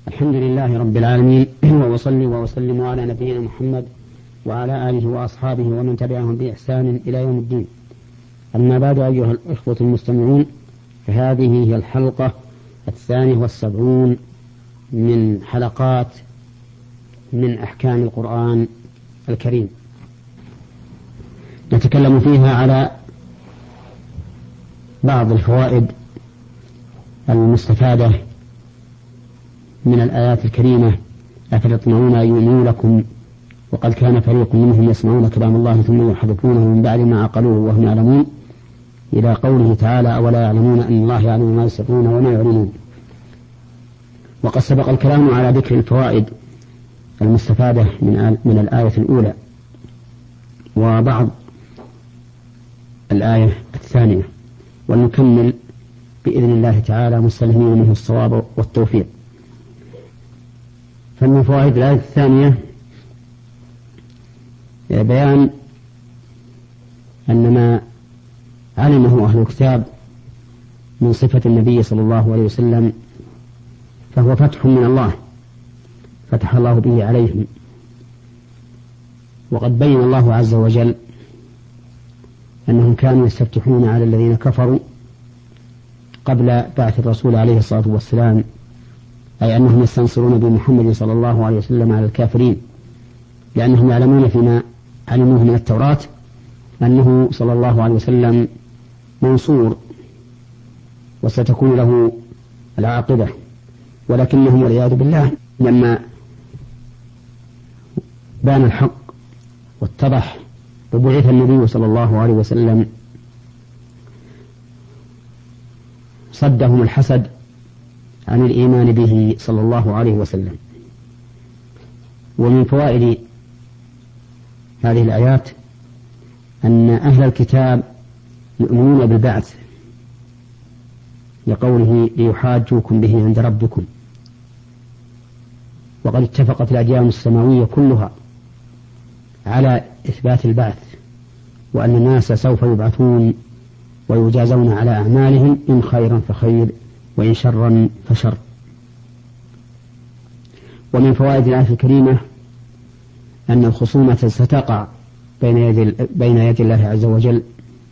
الحمد لله رب العالمين، وأصلي وأسلم على نبينا محمد وعلى آله وأصحابه ومن تبعهم بإحسان إلى يوم الدين. أما بعد، أيها الإخوة المستمعون، فهذه هي الحلقة 72 من حلقات من أحكام القرآن الكريم، نتكلم فيها على بعض الفوائد المستفادة من الآيات الكريمة. أفتطمعون أن يؤمنوا لكم وقد كان فريق منهم يسمعون كلام الله ثم يحرفونه من بعد ما عقلوه وهم يعلمون، إلى قوله تعالى: أولا يعلمون أن الله يعلم ما يسرون وما يعلنون. وقد سبق الكلام على ذكر الفوائد المستفادة من الآية الأولى وبعض الآية الثانية، ونكمل بإذن الله تعالى مستلهمين منه الصواب والتوفيق. فمن فوائد الآية الثانية بيان أن ما علمه أهل الكتاب من صفة النبي صلى الله عليه وسلم فهو فتح من الله، فتح الله به عليهم. وقد بين الله عز وجل أنهم كانوا يستفتحون على الذين كفروا قبل بعث الرسول عليه الصلاة والسلام، أي أنهم يستنصرون بمحمد صلى الله عليه وسلم على الكافرين، لأنهم يعلمون فيما علموه من التوراة أنه صلى الله عليه وسلم منصور وستكون له العاقبة. ولكنهم والعياذ بالله لما بان الحق واتضح وبعث النبي صلى الله عليه وسلم صدهم الحسد عن الإيمان به صلى الله عليه وسلم. ومن فوائد هذه الآيات أن أهل الكتاب يؤمنون بالبعث، لقوله: ليحاجوكم به عند ربكم. وقد اتفقت الأديان السماوية كلها على إثبات البعث، وأن الناس سوف يبعثون ويجازون على أعمالهم، إن خيرا فخير وإن شرا فشر. ومن فوائد الآية الكريمة أن الخصومة ستقع بين يدي الله عز وجل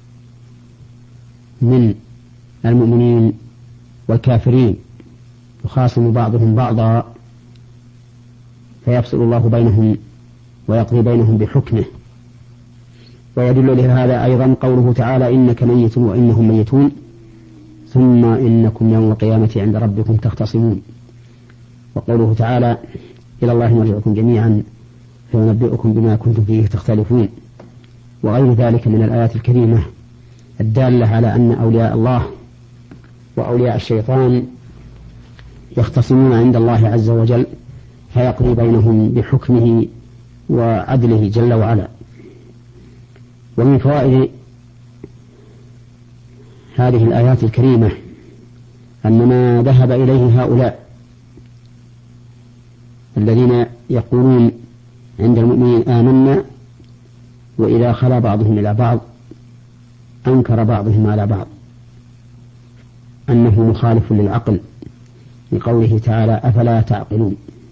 من المؤمنين والكافرين، يخاصم بعضهم بعضا فيفصل الله بينهم ويقضي بينهم بحكمه. ويدل لهذا أيضا قوله تعالى: إنك ميت وإنهم ميتون ثم إنكم يوم القيامة عند ربكم تختصمون. وقوله تعالى: إلى الله مرجعكم جميعا فينبئكم بما كنتم فيه تختلفون. وغير ذلك من الآيات الكريمة الدالة على أن أولياء الله وأولياء الشيطان يختصمون عند الله عز وجل فيقضي بينهم بحكمه وعدله جل وعلا. ومن فوائد هذه الآيات الكريمة أن ما ذهب إليه هؤلاء الذين يقولون عند المؤمنين آمنا، وإذا خلا بعضهم إلى بعض أنكر بعضهم على بعض، أنه مخالف للعقل، لقوله تعالى: أفلا تعقلون.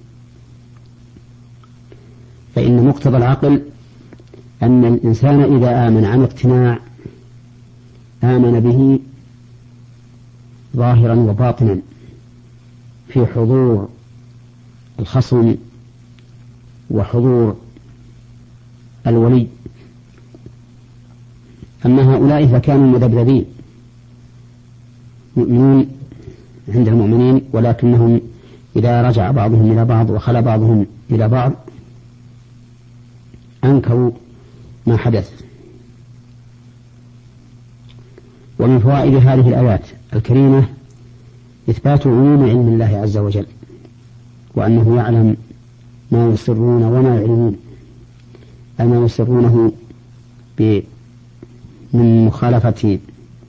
فإن مقتضى العقل أن الإنسان إذا آمن عن اقتناع آمن به ظاهرا وباطنا في حضور الخصم وحضور الولي. أما هؤلاء فكانوا مذبذبين، يؤمنون عند المؤمنين، ولكنهم إذا رجع بعضهم إلى بعض وخلى بعضهم إلى بعض أنكروا ما حدث. ومن فوائد هذه الآيات الكريمة إثبات عموم علم الله عز وجل، وأنه يعلم ما يسرون وما يعلنون، أي ما يسرونه من مخالفة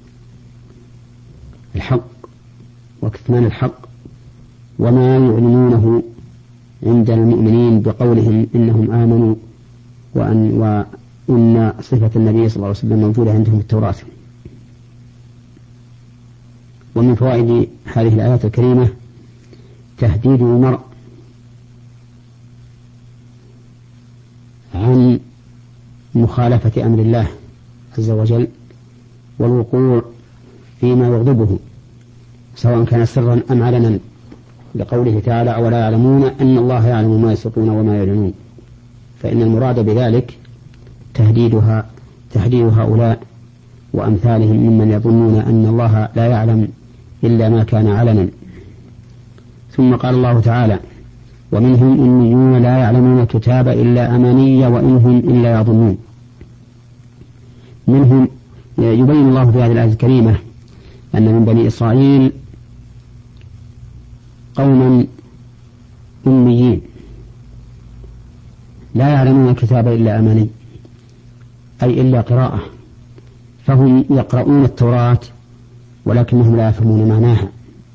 الحق وكتمان الحق، وما يعلنونه عند المؤمنين بقولهم إنهم آمنوا وإن صفة النبي صلى الله عليه وسلم موجودة عندهم في التوراة. ومن فوائد هذه الآيات الكريمة تهديد المرء عن مخالفة أمر الله عز وجل والوقوع فيما يغضبه سواء كان سرا أم علنا، لقوله تعالى: أولا يعلمون أن الله يعلم ما يسرون وما يعلنون. فإن المراد بذلك تهديد هؤلاء وأمثالهم ممن يظنون أن الله لا يعلم إلا ما كان علنا. ثم قال الله تعالى: ومنهم أميون لا يعلمون الكتاب إلا أماني وإن هم إلا يظنون. منهم يبين الله في هذه الآية الكريمة أن من بني إسرائيل قوما أميين لا يعلمون الكتاب إلا أماني، أي إلا قراءة، فهم يقرؤون التوراة ولكنهم لا يفهمون معناها،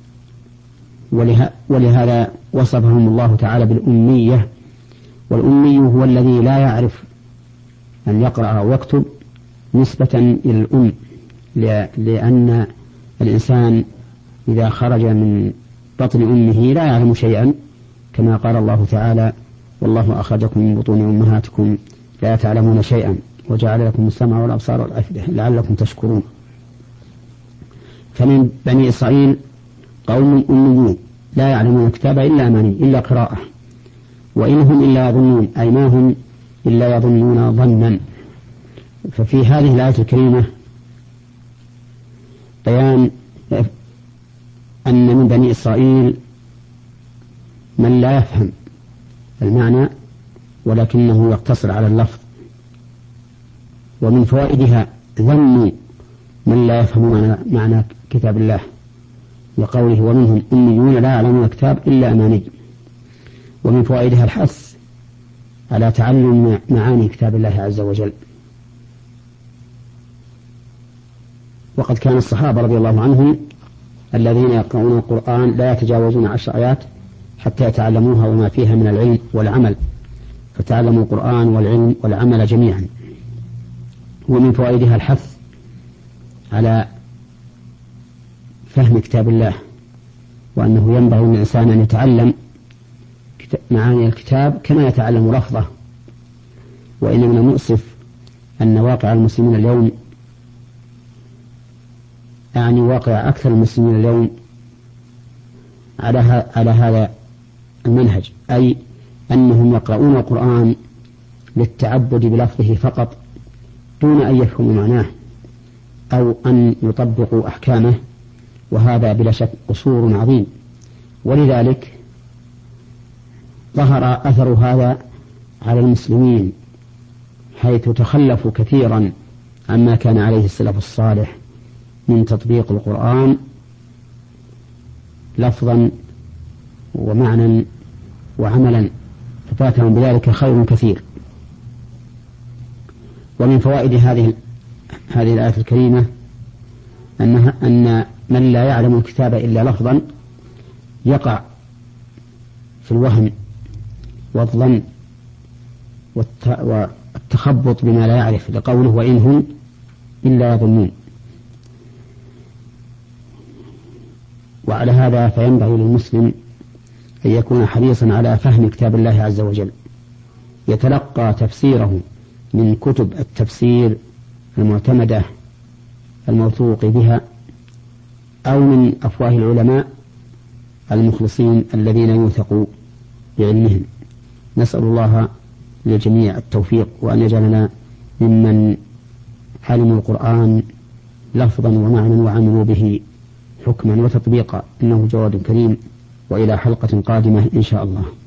ولهذا وصفهم الله تعالى بالأمية. والأمي هو الذي لا يعرف أن يقرأ أو يكتب نسبة إلى الأم، لأن الإنسان إذا خرج من بطن أمه لا يعلم شيئا، كما قال الله تعالى: والله أخرجكم من بطون أمهاتكم لا تعلمون شيئا وجعل لكم السمع والأبصار والأفئدة لعلكم تشكرون. فمن بني إسرائيل قوم أميون لا يعلمون الكتاب إلا أماني، إلا قراءة، وإن هم إلا يظنون، أي ما هم إلا يظنون ظنا. ففي هذه الآية الكريمة بيان أن من بني إسرائيل من لا يفهم المعنى ولكنه يقتصر على اللفظ، ومن فوائدها ذم من لا يفهم معنى كتاب الله، لقوله: ومنهم أميون لا يعلمون الكتاب إلا أماني. ومن فوائدها الحث على تعلم معاني كتاب الله عز وجل. وقد كان الصحابة رضي الله عنهم الذين يقرؤون القرآن لا يتجاوزون 10 آيات حتى يتعلموها وما فيها من العلم والعمل، فتعلموا القرآن والعلم والعمل جميعا. ومن فوائدها الحث على فهم كتاب الله، وأنه ينبغي للإنسان أن يتعلم معاني الكتاب كما يتعلم لفظه. وإن من المؤسف أن واقع المسلمين اليوم، يعني واقع أكثر المسلمين اليوم، على هذا المنهج، أي أنهم يقرؤون القرآن للتعبد بلفظه فقط دون أن يفهموا معناه أو أن يطبقوا أحكامه، وهذا بلا شك قصور عظيم. ولذلك ظهر أثر هذا على المسلمين، حيث تخلفوا كثيرا عما كان عليه السلف الصالح من تطبيق القرآن لفظا ومعنى وعملا، ففاتهم بذلك خير كثير. ومن فوائد هذه الآية الكريمة أن من لا يعلم الكتاب إلا لفظا يقع في الوهم والظن والتخبط بما لا يعرف، لقوله: وإن هم إلا يظنون. وعلى هذا فينبغي للمسلم أن يكون حريصا على فهم كتاب الله عز وجل، يتلقى تفسيره من كتب التفسير المعتمدة الموثوق بها، أو من أفواه العلماء المخلصين الذين يوثق بعلمهم. نسأل الله للجميع التوفيق، وأن يجعلنا ممن علموا القرآن لفظا ومعنى وعملوا به حكما وتطبيقا، إنه جواد كريم. وإلى حلقة قادمة إن شاء الله.